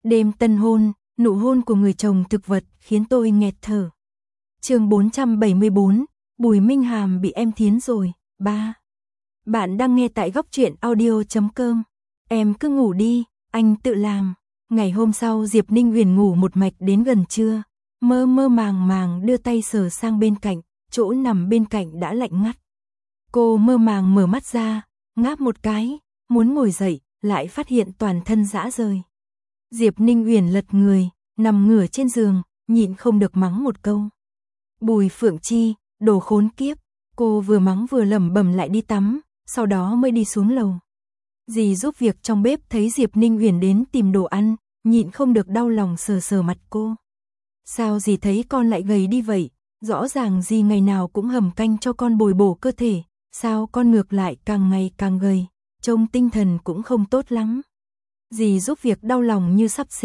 Đêm tân hôn, nụ hôn của người chồng thực vật khiến tôi nghẹt thở. Chương 474, Bùi Minh Hàm bị em thiến rồi, 3. Bạn đang nghe tại góc truyện audio.com. Em cứ ngủ đi, anh tự làm. Ngày hôm sau Diệp Ninh Huyền ngủ một mạch đến gần trưa, mơ mơ màng màng đưa tay sờ sang bên cạnh, chỗ nằm bên cạnh đã lạnh ngắt. Cô mơ màng mở mắt ra, ngáp một cái, muốn ngồi dậy, lại phát hiện toàn thân rã rời. Diệp Ninh Huyền lật người, nằm ngửa trên giường, nhịn không được mắng một câu. Bùi Phượng Chi, đồ khốn kiếp, cô vừa mắng vừa lẩm bẩm lại đi tắm, sau đó mới đi xuống lầu. Dì giúp việc trong bếp thấy Diệp Ninh Huyền đến tìm đồ ăn, nhịn không được đau lòng sờ sờ mặt cô. Sao dì thấy con lại gầy đi vậy? Rõ ràng dì ngày nào cũng hầm canh cho con bồi bổ cơ thể, sao con ngược lại càng ngày càng gầy, trông tinh thần cũng không tốt lắm. Dì giúp việc đau lòng như sắp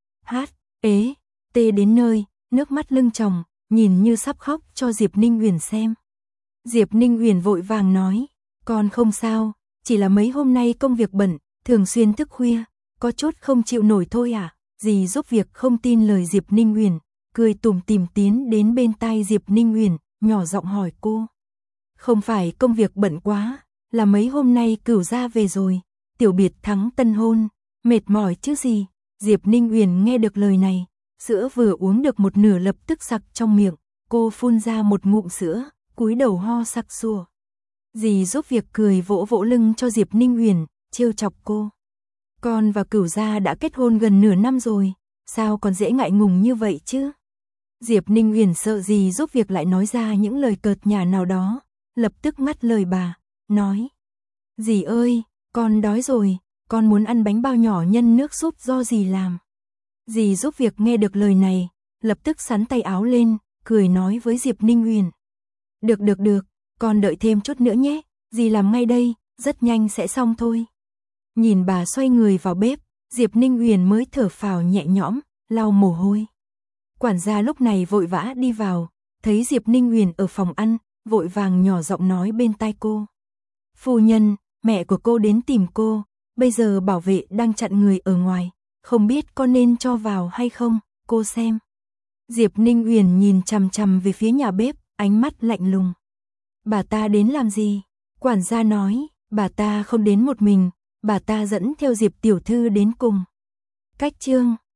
tê đến nơi, nước mắt lưng tròng, nhìn như sắp khóc cho Diệp Ninh Huyền xem. Diệp Ninh Huyền vội vàng nói, con không sao, chỉ là mấy hôm nay công việc bận, thường xuyên thức khuya, có chút không chịu nổi thôi à. Dì giúp việc không tin lời Diệp Ninh Huyền, cười tủm tỉm tiến đến bên tai Diệp Ninh Huyền, nhỏ giọng hỏi cô. Không phải công việc bận quá, là mấy hôm nay Cửu gia về rồi, tiểu biệt thắng tân hôn, mệt mỏi chứ gì. Diệp Ninh Huyền nghe được lời này, sữa vừa uống được một nửa lập tức sặc trong miệng, cô phun ra một ngụm sữa, cúi đầu ho sặc sủa. Dì giúp việc cười vỗ vỗ lưng cho Diệp Ninh Huyền, trêu chọc cô. Con và Cửu gia đã kết hôn gần nửa năm rồi, sao còn dễ ngại ngùng như vậy chứ? Diệp Ninh Huyền sợ dì giúp việc lại nói ra những lời cợt nhả nào đó, lập tức ngắt lời bà, nói. Dì ơi, con đói rồi, con muốn ăn bánh bao nhỏ nhân nước súp do dì làm. Dì giúp việc nghe được lời này, lập tức xắn tay áo lên, cười nói với Diệp Ninh Huyền. Được, con đợi thêm chút nữa nhé, dì làm ngay đây, rất nhanh sẽ xong thôi. Nhìn bà xoay người vào bếp, Diệp Ninh Huyền mới thở phào nhẹ nhõm, lau mồ hôi. Quản gia lúc này vội vã đi vào, thấy Diệp Ninh Huyền ở phòng ăn, vội vàng nhỏ giọng nói bên tai cô. Phu nhân, mẹ của cô đến tìm cô, bây giờ bảo vệ đang chặn người ở ngoài, không biết có nên cho vào hay không, cô xem. Diệp Ninh Huyền nhìn chằm chằm về phía nhà bếp, ánh mắt lạnh lùng. Bà ta đến làm gì? Quản gia nói, bà ta không đến một mình, bà ta dẫn theo Diệp tiểu thư đến cùng. Cách chương